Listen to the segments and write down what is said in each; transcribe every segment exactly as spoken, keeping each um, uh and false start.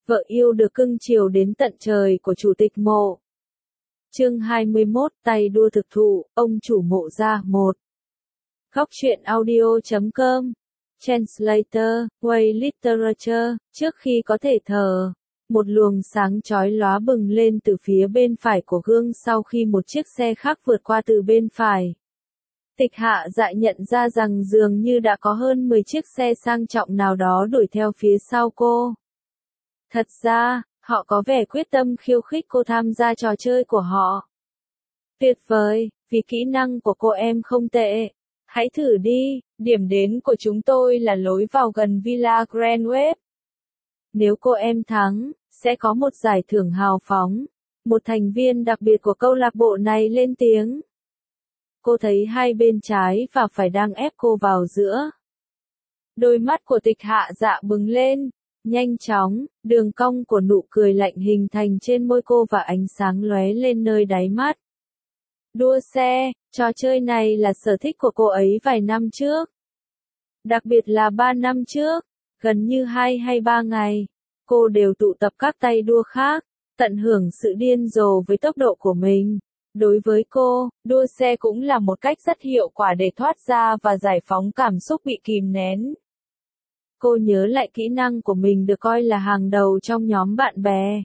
Vợ yêu được cưng chiều đến tận trời của Chủ tịch Mộ. Chương hai mươi mốt, tay đua thực thụ, ông chủ Mộ gia một. Góc truyện audio chấm com. Translator, Way Literature, trước khi có thể thở. Một luồng sáng chói lóa bừng lên từ phía bên phải của gương sau khi một chiếc xe khác vượt qua từ bên phải. Tịch Hạ Dạ nhận ra rằng dường như đã có hơn mười chiếc xe sang trọng nào đó đuổi theo phía sau cô. Thật ra, họ có vẻ quyết tâm khiêu khích cô tham gia trò chơi của họ. Tuyệt vời, vì kỹ năng của cô em không tệ. Hãy thử đi, điểm đến của chúng tôi là lối vào gần Villa Grand Web. Nếu cô em thắng, sẽ có một giải thưởng hào phóng. Một thành viên đặc biệt của câu lạc bộ này lên tiếng. Cô thấy hai bên trái và phải đang ép cô vào giữa. Đôi mắt của Tịch Hạ Dạ bừng lên. Nhanh chóng, đường cong của nụ cười lạnh hình thành trên môi cô và ánh sáng lóe lên nơi đáy mắt. Đua xe, trò chơi này là sở thích của cô ấy vài năm trước. Đặc biệt là ba năm trước, gần như hai hay ba ngày, cô đều tụ tập các tay đua khác, tận hưởng sự điên rồ với tốc độ của mình. Đối với cô, đua xe cũng là một cách rất hiệu quả để thoát ra và giải phóng cảm xúc bị kìm nén. Cô nhớ lại kỹ năng của mình được coi là hàng đầu trong nhóm bạn bè.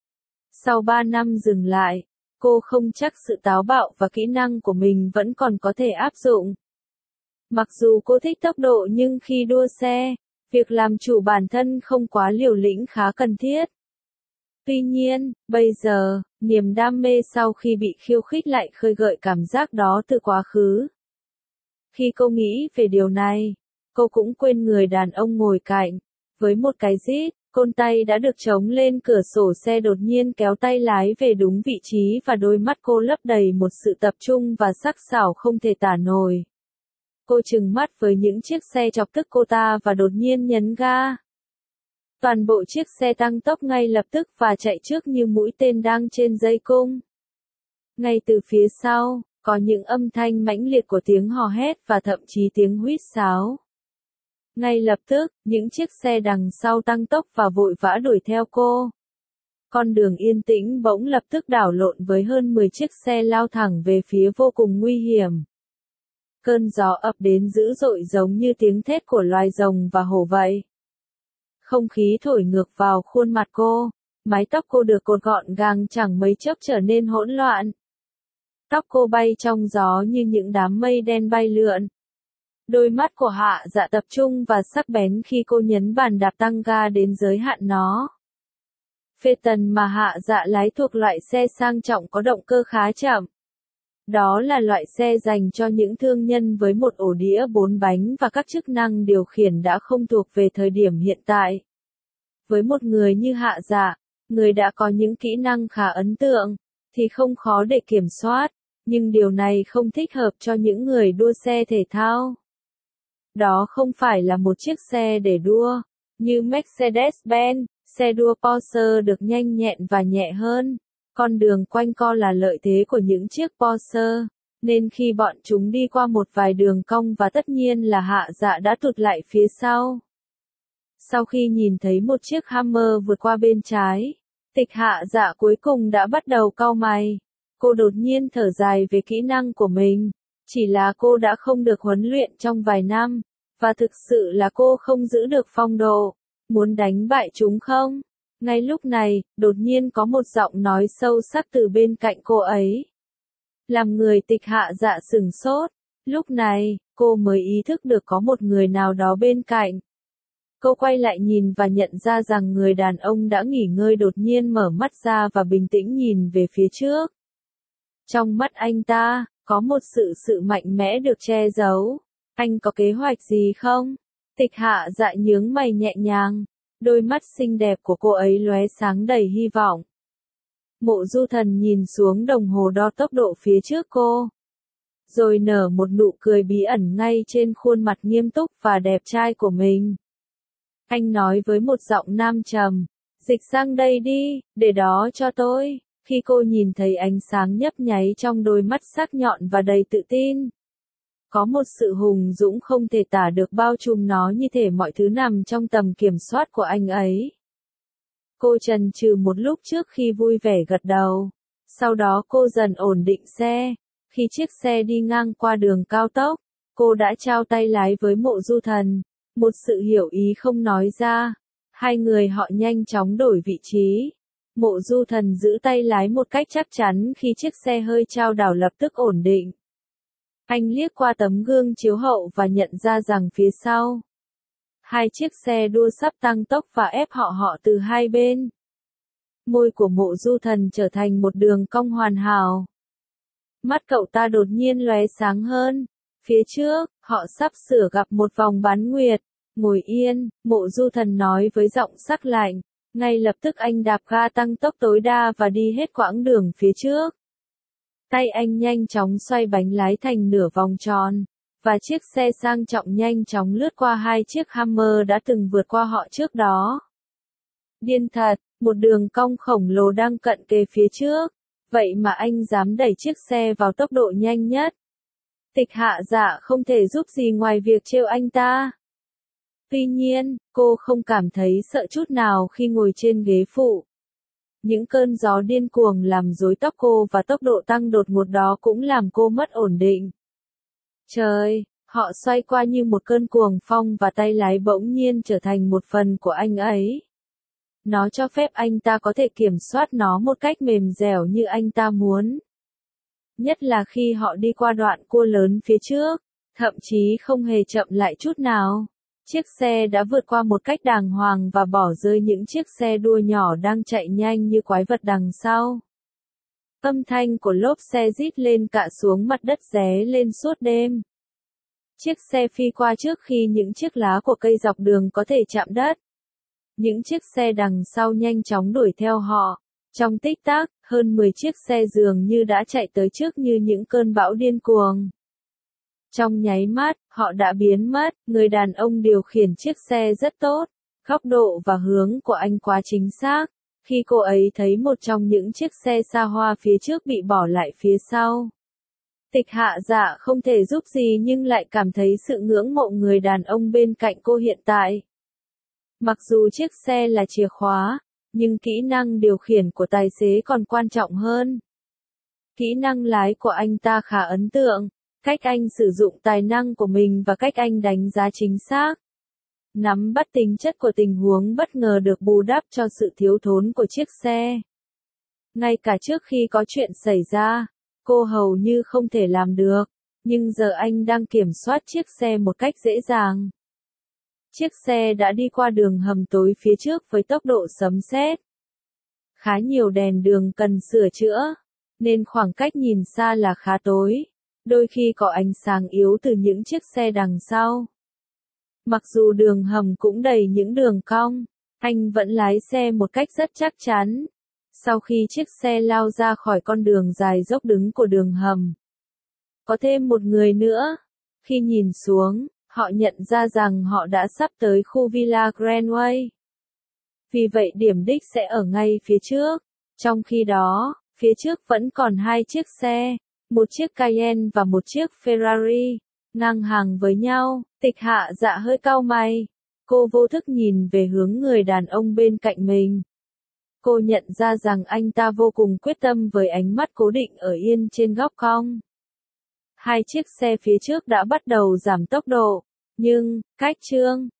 Sau ba năm dừng lại, cô không chắc sự táo bạo và kỹ năng của mình vẫn còn có thể áp dụng. Mặc dù cô thích tốc độ nhưng khi đua xe, việc làm chủ bản thân không quá liều lĩnh khá cần thiết. Tuy nhiên, bây giờ, niềm đam mê sau khi bị khiêu khích lại khơi gợi cảm giác đó từ quá khứ. Khi cô nghĩ về điều này, cô cũng quên người đàn ông ngồi cạnh. Với một cái rít, côn tay đã được chống lên cửa sổ xe đột nhiên kéo tay lái về đúng vị trí và đôi mắt cô lấp đầy một sự tập trung và sắc sảo không thể tả nổi. Cô trừng mắt với những chiếc xe chọc tức cô ta và đột nhiên nhấn ga. Toàn bộ chiếc xe tăng tốc ngay lập tức và chạy trước như mũi tên đang trên dây cung. Ngay từ phía sau, có những âm thanh mãnh liệt của tiếng hò hét và thậm chí tiếng huýt sáo. Ngay lập tức, những chiếc xe đằng sau tăng tốc và vội vã đuổi theo cô. Con đường yên tĩnh bỗng lập tức đảo lộn với hơn mười chiếc xe lao thẳng về phía vô cùng nguy hiểm. Cơn gió ập đến dữ dội giống như tiếng thét của loài rồng và hổ vậy. Không khí thổi ngược vào khuôn mặt cô, mái tóc cô được cột gọn gàng chẳng mấy chốc trở nên hỗn loạn. Tóc cô bay trong gió như những đám mây đen bay lượn. Đôi mắt của Hạ Dạ tập trung và sắc bén khi cô nhấn bàn đạp tăng ga đến giới hạn nó. Phaeton mà Hạ Dạ lái thuộc loại xe sang trọng có động cơ khá chậm. Đó là loại xe dành cho những thương nhân với một ổ đĩa bốn bánh và các chức năng điều khiển đã không thuộc về thời điểm hiện tại. Với một người như Hạ Dạ, người đã có những kỹ năng khá ấn tượng, thì không khó để kiểm soát, nhưng điều này không thích hợp cho những người đua xe thể thao. Đó không phải là một chiếc xe để đua, như Mercedes-Benz, xe đua Porsche được nhanh nhẹn và nhẹ hơn. Con đường quanh co là lợi thế của những chiếc Porsche, nên khi bọn chúng đi qua một vài đường cong và tất nhiên là Hạ Dạ đã tụt lại phía sau. Sau khi nhìn thấy một chiếc Hammer vượt qua bên trái, Tịch Hạ Dạ cuối cùng đã bắt đầu cau mày. Cô đột nhiên thở dài về kỹ năng của mình. Chỉ là cô đã không được huấn luyện trong vài năm, và thực sự là cô không giữ được phong độ. Muốn đánh bại chúng không? Ngay lúc này, đột nhiên có một giọng nói sâu sắc từ bên cạnh cô ấy. Làm người Tịch Hạ Dạ sửng sốt. Lúc này, cô mới ý thức được có một người nào đó bên cạnh. Cô quay lại nhìn và nhận ra rằng người đàn ông đã nghỉ ngơi đột nhiên mở mắt ra và bình tĩnh nhìn về phía trước. Trong mắt anh ta, có một sự sự mạnh mẽ được che giấu. Anh có kế hoạch gì không? Tịch Hạ Dạ nhướng mày nhẹ nhàng. Đôi mắt xinh đẹp của cô ấy lóe sáng đầy hy vọng. Mộ Du Thần nhìn xuống đồng hồ đo tốc độ phía trước cô. Rồi nở một nụ cười bí ẩn ngay trên khuôn mặt nghiêm túc và đẹp trai của mình. Anh nói với một giọng nam trầm. Dịch sang đây đi, để đó cho tôi. Khi cô nhìn thấy ánh sáng nhấp nháy trong đôi mắt sắc nhọn và đầy tự tin. Có một sự hùng dũng không thể tả được bao trùm nó như thể mọi thứ nằm trong tầm kiểm soát của anh ấy. Cô chần chừ một lúc trước khi vui vẻ gật đầu. Sau đó cô dần ổn định xe. Khi chiếc xe đi ngang qua đường cao tốc, cô đã trao tay lái với Mộ Du Thần. Một sự hiểu ý không nói ra. Hai người họ nhanh chóng đổi vị trí. Mộ Du Thần giữ tay lái một cách chắc chắn khi chiếc xe hơi chao đảo lập tức ổn định. Anh liếc qua tấm gương chiếu hậu và nhận ra rằng phía sau, hai chiếc xe đua sắp tăng tốc và ép họ họ từ hai bên. Môi của Mộ Du Thần trở thành một đường cong hoàn hảo. Mắt cậu ta đột nhiên lóe sáng hơn. Phía trước, họ sắp sửa gặp một vòng bán nguyệt. Ngồi yên, Mộ Du Thần nói với giọng sắc lạnh. Ngay lập tức anh đạp ga tăng tốc tối đa và đi hết quãng đường phía trước. Tay anh nhanh chóng xoay bánh lái thành nửa vòng tròn, và chiếc xe sang trọng nhanh chóng lướt qua hai chiếc Hummer đã từng vượt qua họ trước đó. Điên thật, một đường cong khổng lồ đang cận kề phía trước, vậy mà anh dám đẩy chiếc xe vào tốc độ nhanh nhất. Tịch Hạ Dạ không thể giúp gì ngoài việc trêu anh ta. Tuy nhiên, cô không cảm thấy sợ chút nào khi ngồi trên ghế phụ. Những cơn gió điên cuồng làm rối tóc cô và tốc độ tăng đột ngột đó cũng làm cô mất ổn định. Trời, họ xoay qua như một cơn cuồng phong và tay lái bỗng nhiên trở thành một phần của anh ấy. Nó cho phép anh ta có thể kiểm soát nó một cách mềm dẻo như anh ta muốn. Nhất là khi họ đi qua đoạn cua lớn phía trước, thậm chí không hề chậm lại chút nào. Chiếc xe đã vượt qua một cách đàng hoàng và bỏ rơi những chiếc xe đua nhỏ đang chạy nhanh như quái vật đằng sau. Âm thanh của lốp xe rít lên cạ xuống mặt đất ré lên suốt đêm. Chiếc xe phi qua trước khi những chiếc lá của cây dọc đường có thể chạm đất. Những chiếc xe đằng sau nhanh chóng đuổi theo họ. Trong tích tắc, hơn mười chiếc xe dường như đã chạy tới trước như những cơn bão điên cuồng. Trong nháy mắt, họ đã biến mất, người đàn ông điều khiển chiếc xe rất tốt. Góc độ và hướng của anh quá chính xác. Khi cô ấy thấy một trong những chiếc xe xa hoa phía trước bị bỏ lại phía sau. Tịch Hạ Dạ không thể giúp gì nhưng lại cảm thấy sự ngưỡng mộ người đàn ông bên cạnh cô hiện tại. Mặc dù chiếc xe là chìa khóa, nhưng kỹ năng điều khiển của tài xế còn quan trọng hơn. Kỹ năng lái của anh ta khá ấn tượng. Cách anh sử dụng tài năng của mình và cách anh đánh giá chính xác. Nắm bắt tính chất của tình huống bất ngờ được bù đắp cho sự thiếu thốn của chiếc xe. Ngay cả trước khi có chuyện xảy ra, cô hầu như không thể làm được, nhưng giờ anh đang kiểm soát chiếc xe một cách dễ dàng. Chiếc xe đã đi qua đường hầm tối phía trước với tốc độ sấm sét. Khá nhiều đèn đường cần sửa chữa, nên khoảng cách nhìn xa là khá tối. Đôi khi có ánh sáng yếu từ những chiếc xe đằng sau. Mặc dù đường hầm cũng đầy những đường cong, anh vẫn lái xe một cách rất chắc chắn. Sau khi chiếc xe lao ra khỏi con đường dài dốc đứng của đường hầm, có thêm một người nữa. Khi nhìn xuống, họ nhận ra rằng họ đã sắp tới khu Villa Greenway. Vì vậy điểm đích sẽ ở ngay phía trước. Trong khi đó, phía trước vẫn còn hai chiếc xe. Một chiếc Cayenne và một chiếc Ferrari, ngang hàng với nhau. Tịch Hạ Dạ hơi cau mày. Cô vô thức nhìn về hướng người đàn ông bên cạnh mình. Cô nhận ra rằng anh ta vô cùng quyết tâm với ánh mắt cố định ở yên trên góc cong. Hai chiếc xe phía trước đã bắt đầu giảm tốc độ, nhưng, cách chương